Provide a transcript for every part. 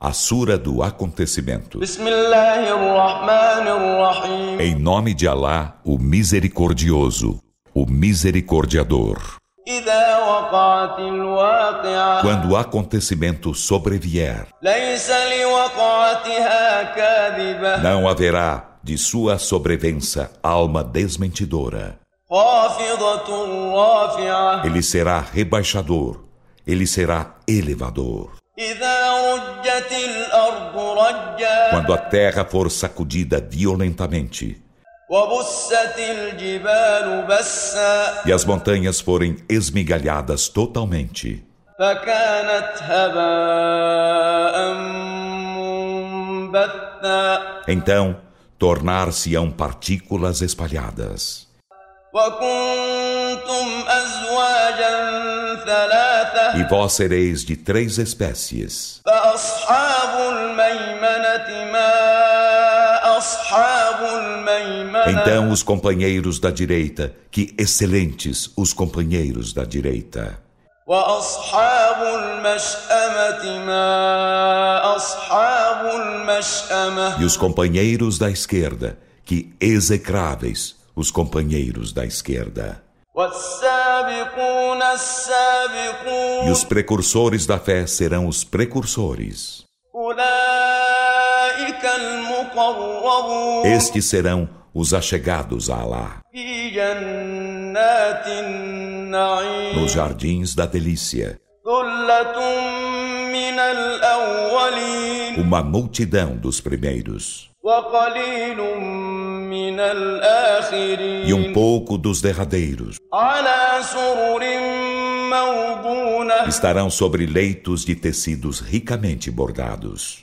A Sura do Acontecimento. Em nome de Alá, o Misericordioso, o Misericordiador. Quando o acontecimento sobrevier, não haverá de sua sobrevença alma desmentidora. Ele será rebaixador, ele será elevador. Quando a terra for sacudida violentamente e as montanhas forem esmigalhadas totalmente, então tornar-se-ão partículas espalhadas. E vós sereis de 3 espécies. Então os companheiros da direita, que excelentes os companheiros da direita. E os companheiros da esquerda, que execráveis os companheiros da esquerda. E os precursores da fé serão os precursores. Estes serão os achegados a Alá, nos jardins da delícia. Uma multidão dos primeiros e um pouco dos derradeiros estarão sobre leitos de tecidos ricamente bordados,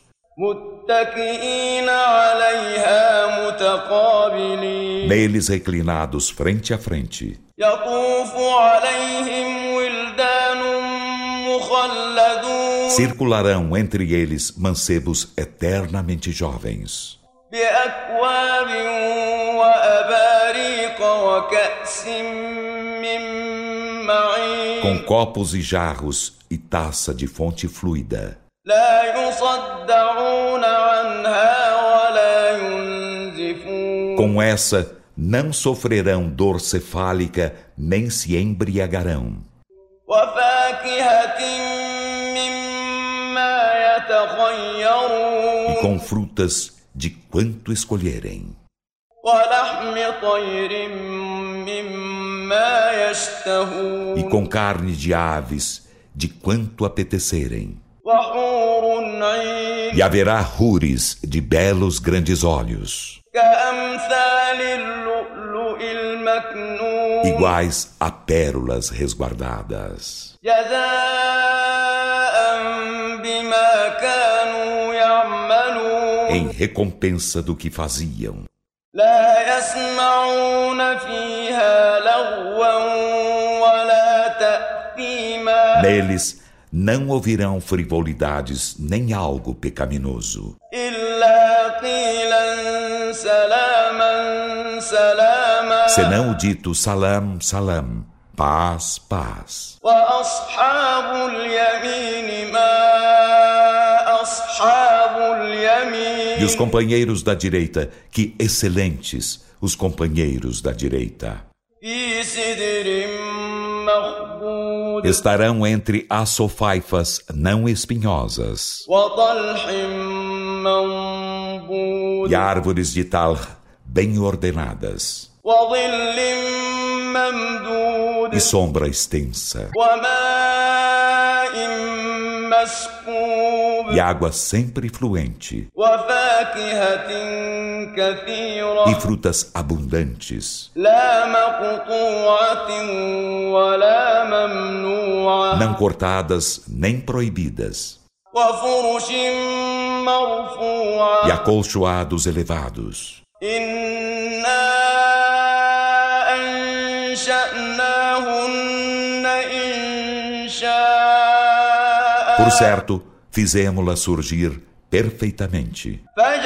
neles reclinados frente a frente. Circularão entre eles mancebos eternamente jovens, com copos e jarros e taça de fonte fluida. Com essa não sofrerão dor cefálica nem se embriagarão. E com frutas de quanto escolherem. E com carne de aves de quanto apetecerem. E haverá hures de belos grandes olhos, iguais a pérolas resguardadas, em recompensa do que faziam. Neles não ouvirão frivolidades nem algo pecaminoso, senão o dito salam, salam, paz, paz. E os companheiros da direita, que excelentes os companheiros da direita. Estarão entre as sofaifas não espinhosas e árvores de talh bem ordenadas e sombra extensa e água sempre fluente e frutas abundantes, não cortadas nem proibidas, e acolchoados elevados. Por certo, fizemo-la surgir perfeitamente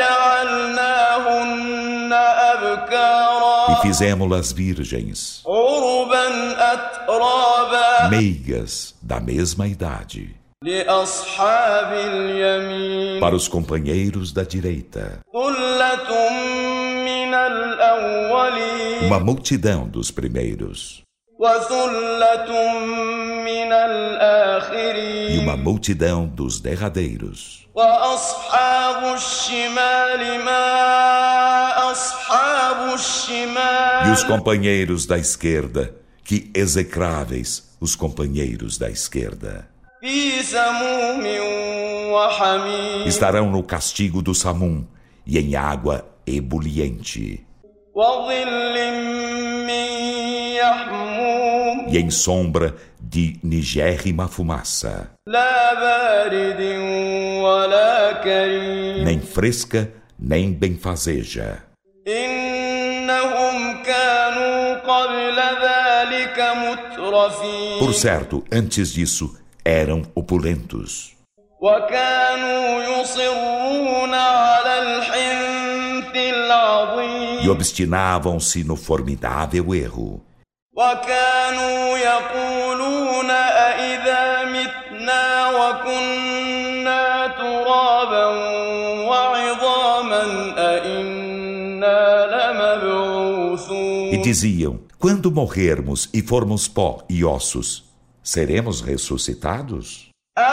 e fizemo-las virgens, meigas da mesma idade. لأصحاب اليمين Para os companheiros da direita, ثلة من الأولين uma multidão dos primeiros وثلة من e الآخرين uma multidão dos derradeiros. وأصحاب الشمال ما أصحاب E الشمال os companheiros da esquerda, que execráveis os companheiros da esquerda. في سموم وحميم Estarão no castigo do Samum e em água ebuliente, وظل من يحموم e em sombra de nigérrima fumaça, لا بارد ولا كريم nem fresca, nem benfazeja. إنهم كانوا قبل ذلك مترفين Por certo, antes disso, eram opulentos. وكانوا يصرون على الحنث العظيم E obstinavam-se no formidável erro. وكانوا يقولون أإذا متنا وكنا ترابا وعظاما أإنا لمبعوثون E diziam, quando morrermos e formos pó e ossos, seremos ressuscitados?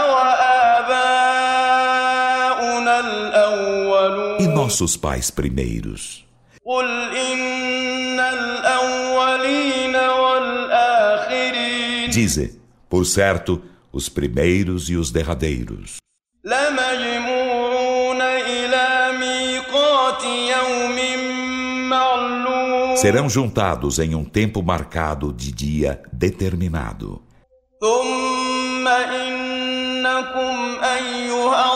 أوآباؤنا الأولون E nossos pais primeiros? قل إن الأولين والآخرين Dize, por certo, os primeiros e os derradeiros لمجموعون إلى ميقات يوم معلوم serão juntados em um tempo marcado de dia determinado. ثم إنكم أيها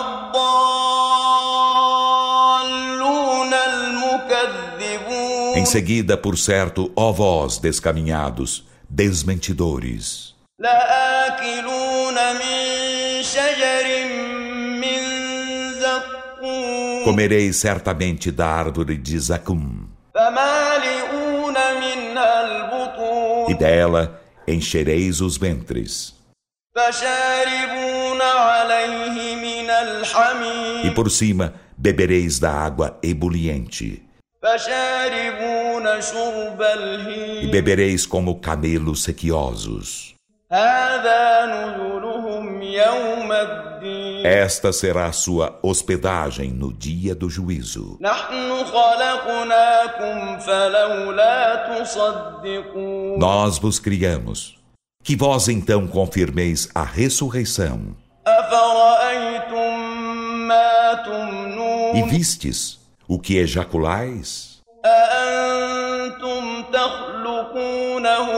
الضالون المكذبون Em seguida, por certo, ó vós descaminhados, desmentidores, لآكلون من شجر من زقوم comereis certamente da árvore de Zacum, فمالئون منها البطون e dela enchereis os ventres, فشاربون عليه من الحميم e por cima bebereis da água ebuliente, فشاربون شرب e الهيم bebereis como camelos sequiosos. هذا نزلهم يوم الدين Esta será a sua hospedagem no dia do juízo. نحن خلقناكم فلولا تصدقون Nós vos criamos, que vós então confirmeis a ressurreição. أفرأيتم ما تمنون E vistes o que ejaculais? أأنتم تخلقونه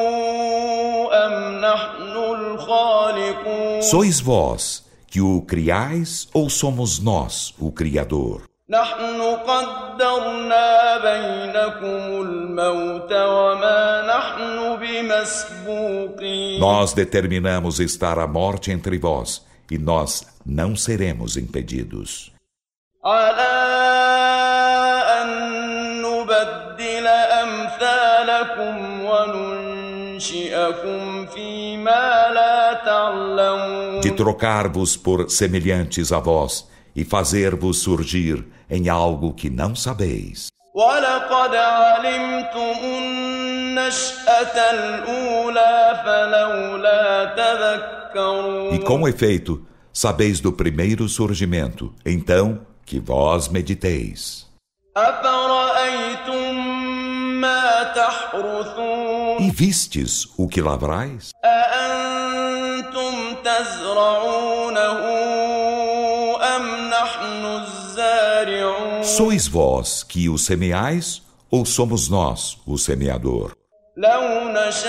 أم نحن الخالقون Sois vós que o criais ou somos nós o Criador? نحن قدرنا بينكم الموت وما نحن بمسبوقين Nós determinamos estar a morte entre vós, e nós não seremos impedidos. على أن نبدل أمثالكم وننشئكم فيما لا تعلمون De trocar-vos por semelhantes a vós, e fazer-vos surgir em algo que não sabeis. ولقد علمتم النشأة الأولى فلولا تذكرون E com efeito, sabeis do primeiro surgimento, então que vós mediteis. أفرأيتم ما تحرثون E vistes o que lavrais? أأنتم تزرعونه أم نحن الزارعون Sois vós que o semeais, ou somos nós o semeador? لو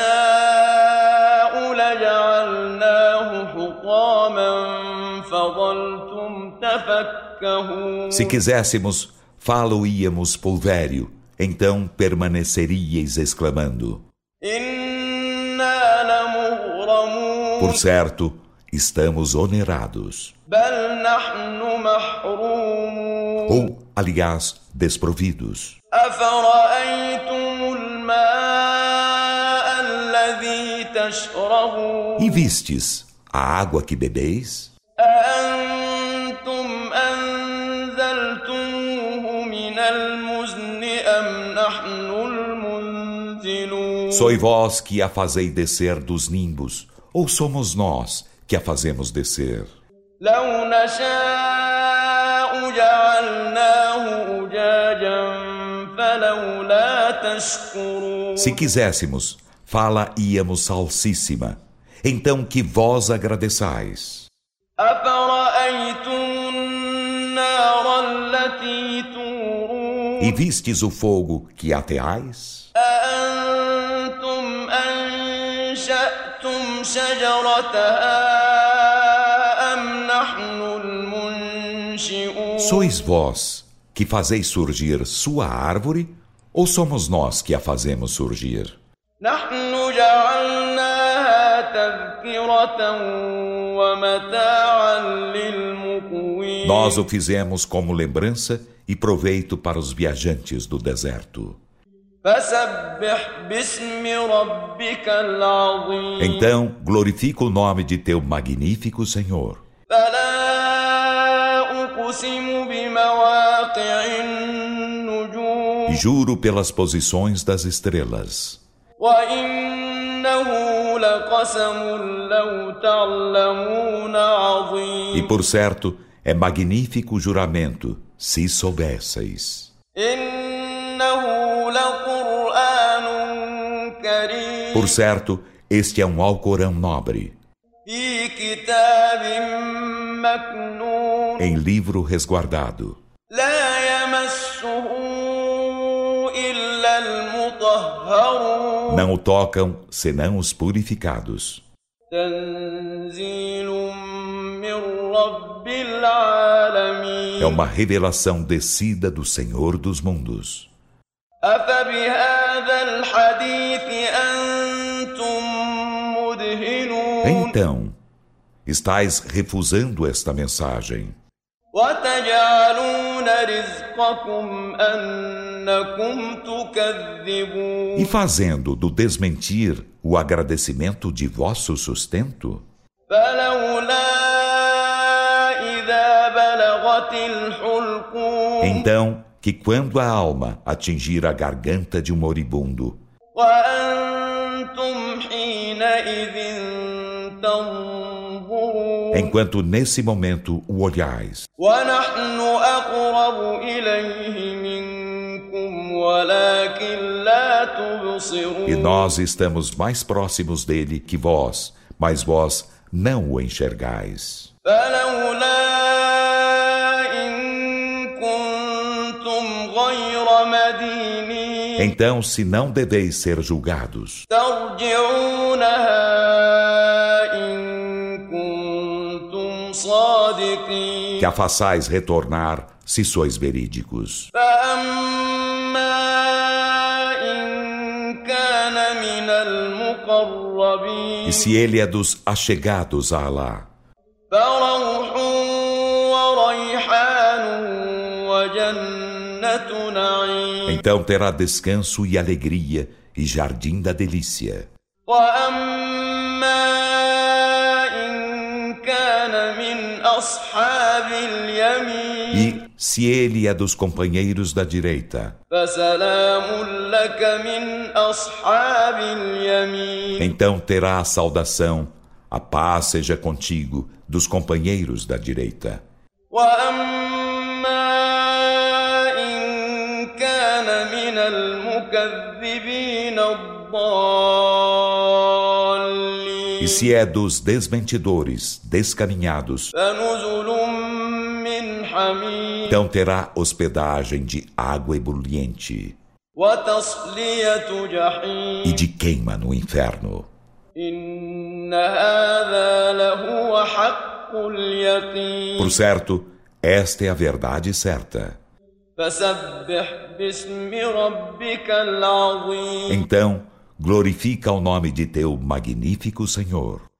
نشاء لجعلناه حطاما فظلتم تفكهون Se quiséssemos, fá-lo-íamos pulvério, então permaneceríeis exclamando: إنا لمغرمون Por certo, estamos onerados. بل نحن محرومون Ou, aliás, desprovidos. أفرأيتم الماء الذي تشربون E vistes a água que bebeis? أأنتم أنزلتموه من المزن أم نحن المنزلون Sois vós que a fazeis descer dos nimbos, ou somos nós que a fazemos descer? لو نشاء جعلناه أجاجا فلولا تشكرون Se quiséssemos, fala-íamos salsíssima. Então que vós agradeçais. أفرأيتم النار التي تورون E vistes o fogo que ateais? أأنتم أنشأتم شجرتها أم نحن المنشئون Sois vós que fazeis surgir sua árvore, ou somos nós que a fazemos surgir? نحن جعلناها تذكرة ومتاعا للمقوين Nós o fizemos como lembrança e proveito para os viajantes do deserto. فسبح باسم ربك العظيم Então, glorifica o nome de teu magnífico Senhor. فلا أقسم بمواقع النجوم E juro pelas posições das estrelas. وإنه لقسم لو تعلمون عظيم E por certo, é magnífico o juramento, se soubesseis. إنه لقرآن كريم Por certo, este é um Alcorão nobre, في كتاب مكنون em livro resguardado. لا يمسه إلا المطهرون Não o tocam, senão os purificados. تنزيل من رب العالمين É uma revelação descida do Senhor dos mundos. أفبهذا الحديث أنتم مدهنون Então, estais refusando esta mensagem وتجعلون رزقكم أنكم تكذبون e fazendo do desmentir o agradecimento de vosso sustento? فلولا إذا بلغت الحلقوم Então, que quando a alma atingir a garganta de um moribundo, وأنتم حينئذ تنظرون enquanto nesse momento o olhais, ونحن أقرب إليه منكم ولكن لا تبصرون e nós estamos mais próximos dele que vós, mas vós não o enxergais. فلولا إن كنتم غير مدينين Então, se não deveis ser julgados, ترجعونها إن كنتم صادقين que a façais retornar, se sois verídicos. فأما إن كان من المقربين E se ele é dos achegados a Alá, فروح وريحان وجنة نعيم então terá descanso e alegria e jardim da delícia. وأما إن كان من أصحاب اليمين E se ele é dos companheiros da direita, فسلام لك من أصحاب اليمين então terá a saudação, a paz seja contigo, dos companheiros da direita. وأما إن كان من المكذبين الضالين E se é dos desmentidores, descaminhados, فنزل من حميم então terá hospedagem de água ebuliente وتصلية جحيم e de queima no inferno. إن هذا لهو حق اليقين Por certo, esta é a verdade certa. فسبح باسم ربك العظيم Então, glorifica o nome de teu magnífico Senhor.